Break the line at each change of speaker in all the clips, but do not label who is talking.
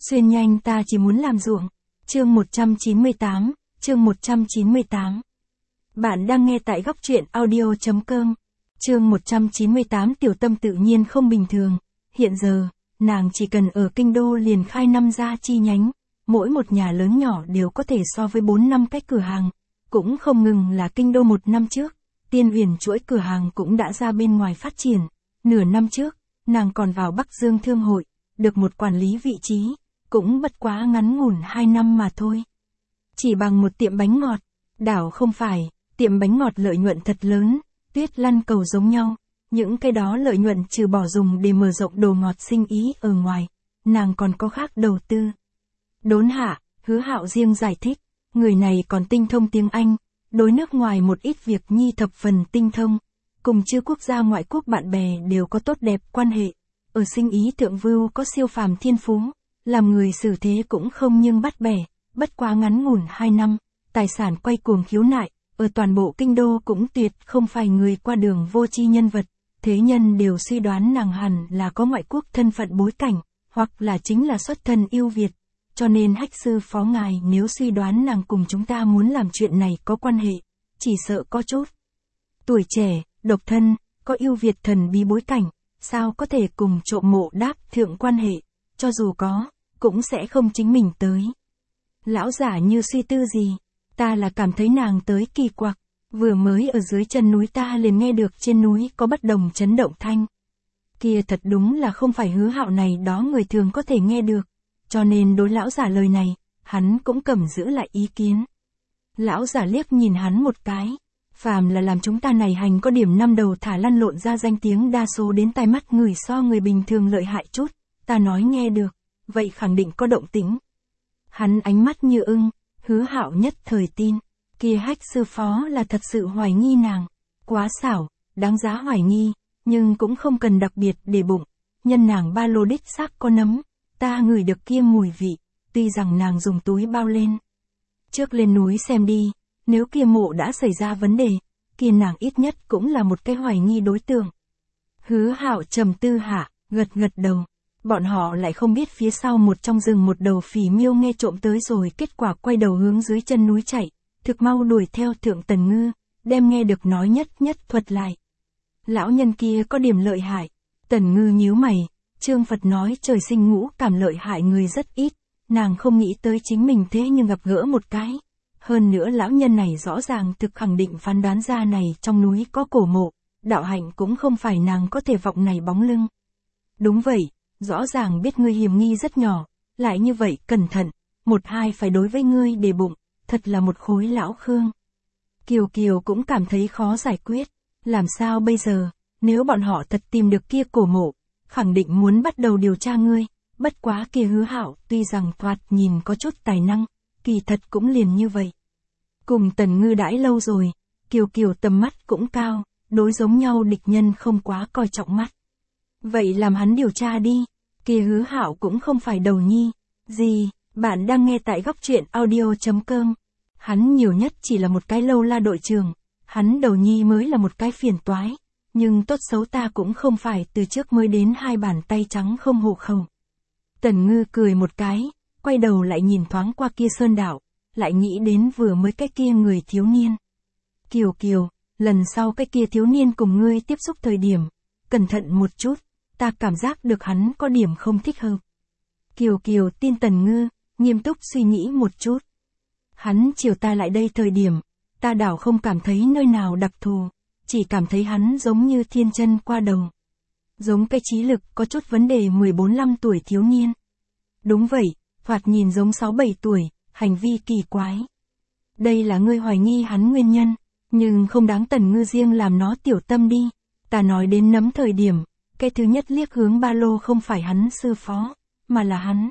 Xuyên nhanh ta chỉ muốn làm ruộng. Chương 198, chương 198. Bạn đang nghe tại góc truyện audio.com. Chương 198 Tiểu Tâm tự nhiên không bình thường. Hiện giờ, nàng chỉ cần ở kinh đô liền khai 5 gia chi nhánh. Mỗi một nhà lớn nhỏ đều có thể so với 4 năm cái cửa hàng. Cũng không ngừng là kinh đô 1 năm trước. Tiên Huyền chuỗi cửa hàng cũng đã ra bên ngoài phát triển. Nửa năm trước, nàng còn vào Bắc Dương Thương hội, được một quản lý vị trí. Cũng bất quá ngắn ngủn 2 năm mà thôi. Chỉ bằng một tiệm bánh ngọt, đảo không phải, tiệm bánh ngọt lợi nhuận thật lớn, tuyết lăn cầu giống nhau, những cái đó lợi nhuận trừ bỏ dùng để mở rộng đồ ngọt sinh ý ở ngoài, nàng còn có khác đầu tư. Đốn hạ, Hứa Hạo riêng giải thích, người này còn tinh thông tiếng Anh, đối nước ngoài một ít việc nhi thập phần tinh thông, cùng chư quốc gia ngoại quốc bạn bè đều có tốt đẹp quan hệ, ở sinh ý thượng vưu có siêu phàm thiên phú. Làm người xử thế cũng không nhưng bắt bẻ, bất quá ngắn ngủn 2 năm, tài sản quay cuồng khiếu nại, ở toàn bộ kinh đô cũng tuyệt không phải người qua đường vô tri nhân vật, thế nhân đều suy đoán nàng hẳn là có ngoại quốc thân phận bối cảnh, hoặc là chính là xuất thân yêu Việt, cho nên Hách sư phó ngài nếu suy đoán nàng cùng chúng ta muốn làm chuyện này có quan hệ, chỉ sợ có chút. Tuổi trẻ, độc thân, có yêu Việt thần bí bối cảnh, sao có thể cùng trộm mộ đáp thượng quan hệ, cho dù có, cũng sẽ không chính mình tới. Lão giả như suy tư gì, ta là cảm thấy nàng tới kỳ quặc, vừa mới ở dưới chân núi ta liền nghe được trên núi có bất đồng chấn động thanh. Kia thật đúng là không phải Hứa Hạo này đó người thường có thể nghe được, cho nên đối lão giả lời này, hắn cũng cầm giữ lại ý kiến. Lão giả liếc nhìn hắn một cái, phàm là làm chúng ta này hành có điểm năm đầu thả lăn lộn ra danh tiếng đa số đến tai mắt người so người bình thường lợi hại chút, ta nói nghe được. Vậy khẳng định có động tĩnh. Hắn ánh mắt như ưng, Hứa Hạo nhất thời tin, kia Hách sư phó là thật sự hoài nghi nàng, quá xảo, đáng giá hoài nghi, nhưng cũng không cần đặc biệt để bụng, nhân nàng ba lô đích xác có nấm, ta ngửi được kia mùi vị, tuy rằng nàng dùng túi bao lên. Trước lên núi xem đi, nếu kia mộ đã xảy ra vấn đề, kia nàng ít nhất cũng là một cái hoài nghi đối tượng. Hứa Hạo trầm tư hạ, gật đầu. Bọn họ lại không biết phía sau một trong rừng một đầu phỉ miêu nghe trộm tới rồi kết quả quay đầu hướng dưới chân núi chạy, thực mau đuổi theo Thượng Tần Ngư, đem nghe được nói nhất thuật lại. Lão nhân kia có điểm lợi hại, Tần Ngư nhíu mày, Trương Phật nói trời sinh ngũ cảm lợi hại người rất ít, nàng không nghĩ tới chính mình thế nhưng gặp gỡ một cái. Hơn nữa lão nhân này rõ ràng thực khẳng định phán đoán ra này trong núi có cổ mộ, đạo hạnh cũng không phải nàng có thể vọng này bóng lưng. Đúng vậy. Rõ ràng biết ngươi hiểm nghi rất nhỏ, lại như vậy cẩn thận, một hai phải đối với ngươi để bụng, thật là một khối lão khương. Kiều Kiều cũng cảm thấy khó giải quyết, làm sao bây giờ, nếu bọn họ thật tìm được kia cổ mộ, khẳng định muốn bắt đầu điều tra ngươi, bất quá kia Hứa Hạo tuy rằng thoạt nhìn có chút tài năng, kỳ thật cũng liền như vậy. Cùng Tần Ngư đãi lâu rồi, Kiều Kiều tầm mắt cũng cao, đối giống nhau địch nhân không quá coi trọng mắt. Vậy làm hắn điều tra đi. Kia Hứa Hạo cũng không phải đầu nhi. Gì, bạn đang nghe tại góc truyện audio.com. Hắn nhiều nhất chỉ là một cái lâu la đội trưởng. Hắn đầu nhi mới là một cái phiền toái. Nhưng tốt xấu ta cũng không phải từ trước mới đến 2 bàn tay trắng không hộ khẩu. Tần Ngư cười một cái, quay đầu lại nhìn thoáng qua kia sơn đảo, lại nghĩ đến vừa mới cái kia người thiếu niên. Kiều Kiều, lần sau cái kia thiếu niên cùng ngươi tiếp xúc thời điểm, cẩn thận một chút. Ta cảm giác được hắn có điểm không thích hợp. Kiều Kiều tin Tần Ngư, nghiêm túc suy nghĩ một chút. Hắn chiều ta lại đây thời điểm, ta đảo không cảm thấy nơi nào đặc thù, chỉ cảm thấy hắn giống như thiên chân qua đầu. Giống cái trí lực có chút vấn đề 14-15 tuổi thiếu niên. Đúng vậy, thoạt nhìn giống 6-7 tuổi, hành vi kỳ quái. Đây là ngươi hoài nghi hắn nguyên nhân, nhưng không đáng Tần Ngư riêng làm nó tiểu tâm đi. Ta nói đến nấm thời điểm. Cái thứ nhất liếc hướng ba lô không phải hắn sư phó, mà là hắn.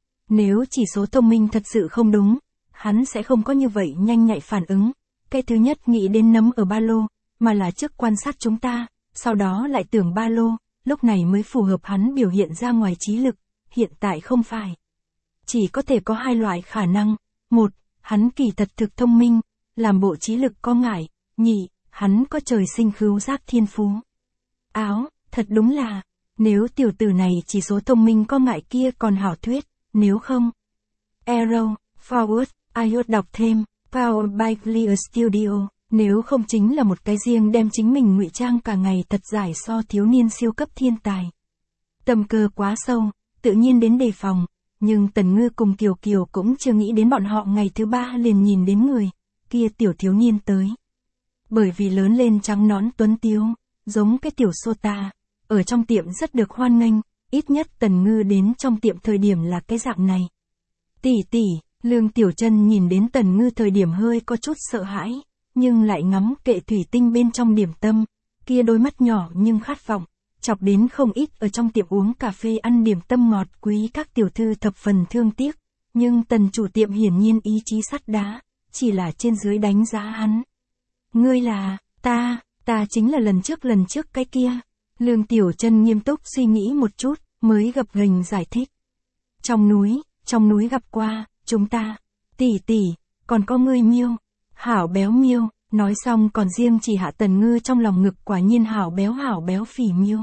Nếu chỉ số thông minh thật sự không đúng, hắn sẽ không có như vậy nhanh nhạy phản ứng. Cái thứ nhất nghĩ đến nấm ở ba lô, mà là trước quan sát chúng ta, sau đó lại tưởng ba lô, lúc này mới phù hợp hắn biểu hiện ra ngoài trí lực, hiện tại không phải. Chỉ có thể có 2 loại khả năng, 1, hắn kỳ thật thực thông minh, làm bộ trí lực có ngại, 2, hắn có trời sinh khứu giác thiên phú. Thật đúng là, nếu tiểu tử này chỉ số thông minh có ngại kia còn hảo thuyết, nếu không. Arrow, Forward, iOS đọc thêm, Powered by Clear Studio, nếu không chính là một cái riêng đem chính mình ngụy trang cả ngày thật giải so thiếu niên siêu cấp thiên tài. Tâm cơ quá sâu, tự nhiên đến đề phòng, nhưng Tần Ngư cùng Kiều Kiều cũng chưa nghĩ đến bọn họ ngày thứ 3 liền nhìn đến người kia tiểu thiếu niên tới. Bởi vì lớn lên trắng nõn tuấn tiếu, giống cái tiểu Sota, ở trong tiệm rất được hoan nghênh, ít nhất Tần Ngư đến trong tiệm thời điểm là cái dạng này. Tỷ tỷ, Lương Tiểu Chân nhìn đến Tần Ngư thời điểm hơi có chút sợ hãi, nhưng lại ngắm kệ thủy tinh bên trong điểm tâm, kia đôi mắt nhỏ nhưng khát vọng, chọc đến không ít ở trong tiệm uống cà phê ăn điểm tâm ngọt quý các tiểu thư thập phần thương tiếc, nhưng Tần chủ tiệm hiển nhiên ý chí sắt đá, chỉ là trên dưới đánh giá hắn. Ngươi là, ta chính là lần trước cái kia. Lương Tiểu Chân nghiêm túc suy nghĩ một chút, mới gập ghềnh giải thích. Trong núi gặp qua, chúng ta, tỷ, còn có ngươi Miêu, hảo béo Miêu, nói xong còn riêng chỉ hạ Tần Ngư trong lòng ngực quả nhiên hảo béo phì Miêu.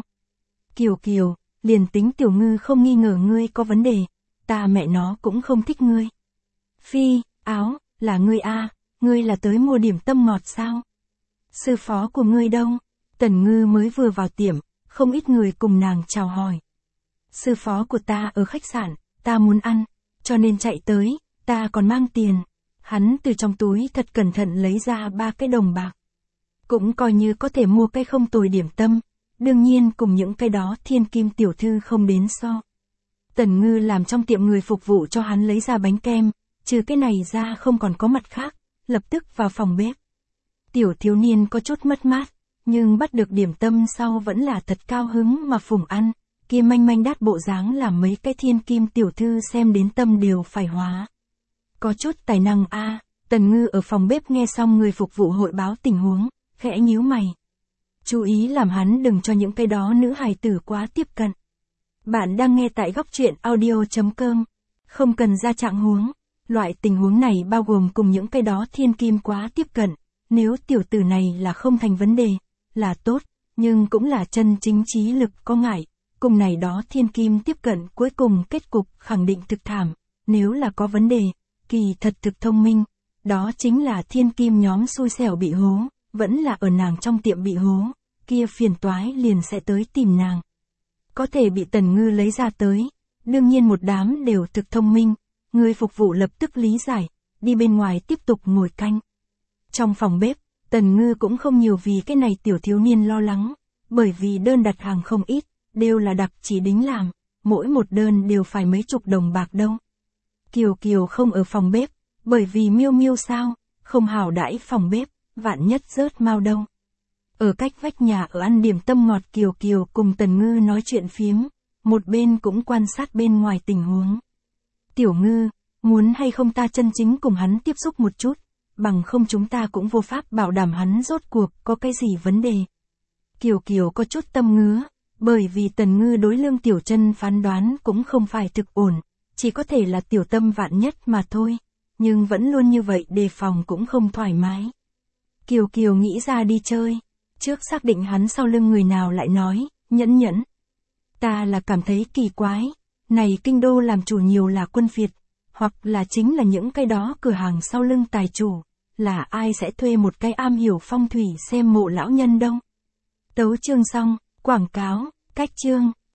Kiều, liền tính Tiểu Ngư không nghi ngờ ngươi có vấn đề, ta mẹ nó cũng không thích ngươi. Phi, áo, là ngươi a, ngươi là tới mua điểm tâm ngọt sao? Sư phó của ngươi đâu? Tần Ngư mới vừa vào tiệm, không ít người cùng nàng chào hỏi. Sư phó của ta ở khách sạn, ta muốn ăn, cho nên chạy tới, ta còn mang tiền. Hắn từ trong túi thật cẩn thận lấy ra 3 cái đồng bạc. Cũng coi như có thể mua cái không tồi điểm tâm, đương nhiên cùng những cái đó thiên kim tiểu thư không đến so. Tần Ngư làm trong tiệm người phục vụ cho hắn lấy ra bánh kem, trừ cái này ra không còn có mặt khác, lập tức vào phòng bếp. Tiểu thiếu niên có chút mất mát, nhưng bắt được điểm tâm sau vẫn là thật cao hứng mà phùng ăn, kia manh đát bộ dáng làm mấy cái thiên kim tiểu thư xem đến tâm đều phải hóa. Có chút tài năng a. Tần Ngư ở phòng bếp nghe xong người phục vụ hội báo tình huống, khẽ nhíu mày. Chú ý làm hắn đừng cho những cái đó nữ hài tử quá tiếp cận. Bạn đang nghe tại góc truyện audio.com, không cần ra trạng huống, loại tình huống này bao gồm cùng những cái đó thiên kim quá tiếp cận, nếu tiểu tử này là không thành vấn đề, là tốt, nhưng cũng là chân chính trí lực có ngại, cùng này đó thiên kim tiếp cận cuối cùng kết cục khẳng định thực thảm, nếu là có vấn đề, kỳ thật thực thông minh, đó chính là thiên kim nhóm xui xẻo bị hố, vẫn là ở nàng trong tiệm bị hố, kia phiền toái liền sẽ tới tìm nàng. Có thể bị Tần Ngư lấy ra tới, đương nhiên một đám đều thực thông minh, người phục vụ lập tức lý giải, đi bên ngoài tiếp tục ngồi canh. Trong phòng bếp, Tần Ngư cũng không nhiều vì cái này tiểu thiếu niên lo lắng, bởi vì đơn đặt hàng không ít, đều là đặc chỉ đính làm, mỗi một đơn đều phải mấy chục đồng bạc đâu. Kiều không ở phòng bếp, bởi vì Miêu sao, không hảo đãi phòng bếp, vạn nhất rớt mau đâu. Ở cách vách nhà ở ăn điểm tâm ngọt Kiều cùng Tần Ngư nói chuyện phiếm, một bên cũng quan sát bên ngoài tình huống. Tiểu Ngư, muốn hay không ta chân chính cùng hắn tiếp xúc một chút, bằng không chúng ta cũng vô pháp bảo đảm hắn rốt cuộc có cái gì vấn đề. Kiều có chút tâm ngứa, bởi vì Tần Ngư đối Lương Tiểu Chân phán đoán cũng không phải thực ổn, chỉ có thể là tiểu tâm vạn nhất mà thôi, nhưng vẫn luôn như vậy đề phòng cũng không thoải mái. Kiều nghĩ ra đi chơi, trước xác định hắn sau lưng người nào lại nói, nhẫn. Ta là cảm thấy kỳ quái, này kinh đô làm chủ nhiều là quân Việt, hoặc là chính là những cái đó cửa hàng sau lưng tài chủ, là ai sẽ thuê một cái am hiểu phong thủy xem mộ lão nhân đâu. Tấu chương xong, quảng cáo, cách chương.